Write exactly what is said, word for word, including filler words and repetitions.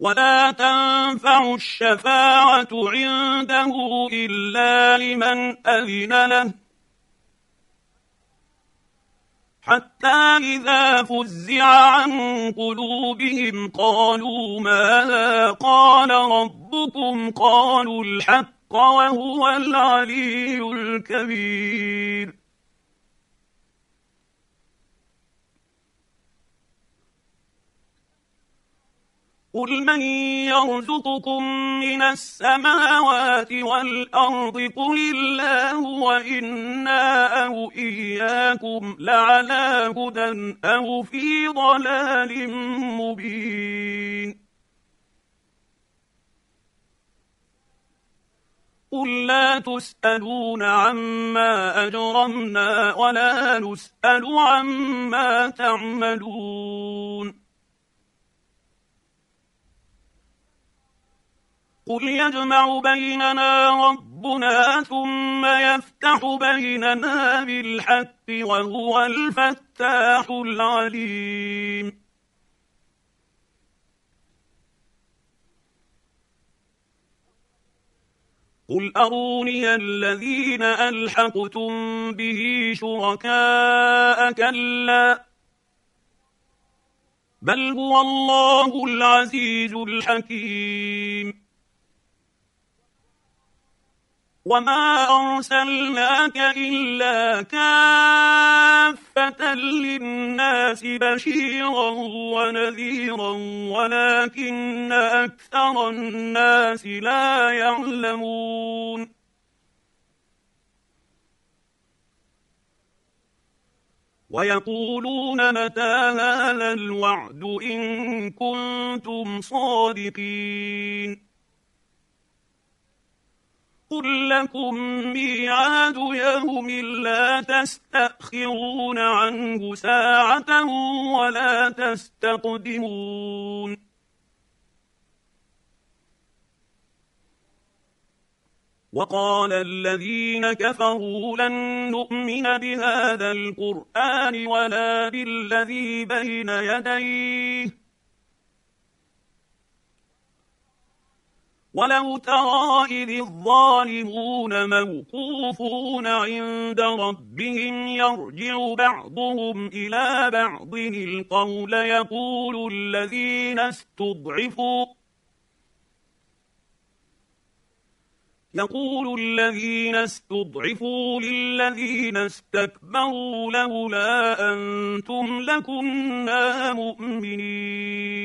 ولا تنفع الشفاعة عنده إلا لمن أذن له حتى إذا فزع عن قلوبهم قالوا ماذا قال ربكم قالوا الحق وهو العلي الكبير. قل من يرزقكم من السماوات والأرض قل الله وإنا أو إياكم لعلى هدى أو في ضلال مبين. قل لا تسألون عما أجرمنا ولا نسأل عما تعملون. قل يجمع بيننا ربنا ثم يفتح بيننا بالحق وهو الفتاح العليم. قل أروني الذين ألحقتم به شركاء كلا بل هو الله العزيز الحكيم. وما أرسلناك إلا كافة للناس بشيرا ونذيرا ولكن أكثر الناس لا يعلمون. ويقولون متى هذا الوعد إن كنتم صادقين. قل لكم ميعاد يوم لا تستأخرون عنه ساعة ولا تستقدمون. وقال الذين كفروا لن نؤمن بهذا القرآن ولا بالذي بين يديه ولو ترى إذ الظالمون موقوفون عند ربهم يرجع بعضهم إلى بعض القول يقول الذين استضعفوا يقول الذين استضعفوا للذين استكبروا لولا أنتم لكنا مؤمنين.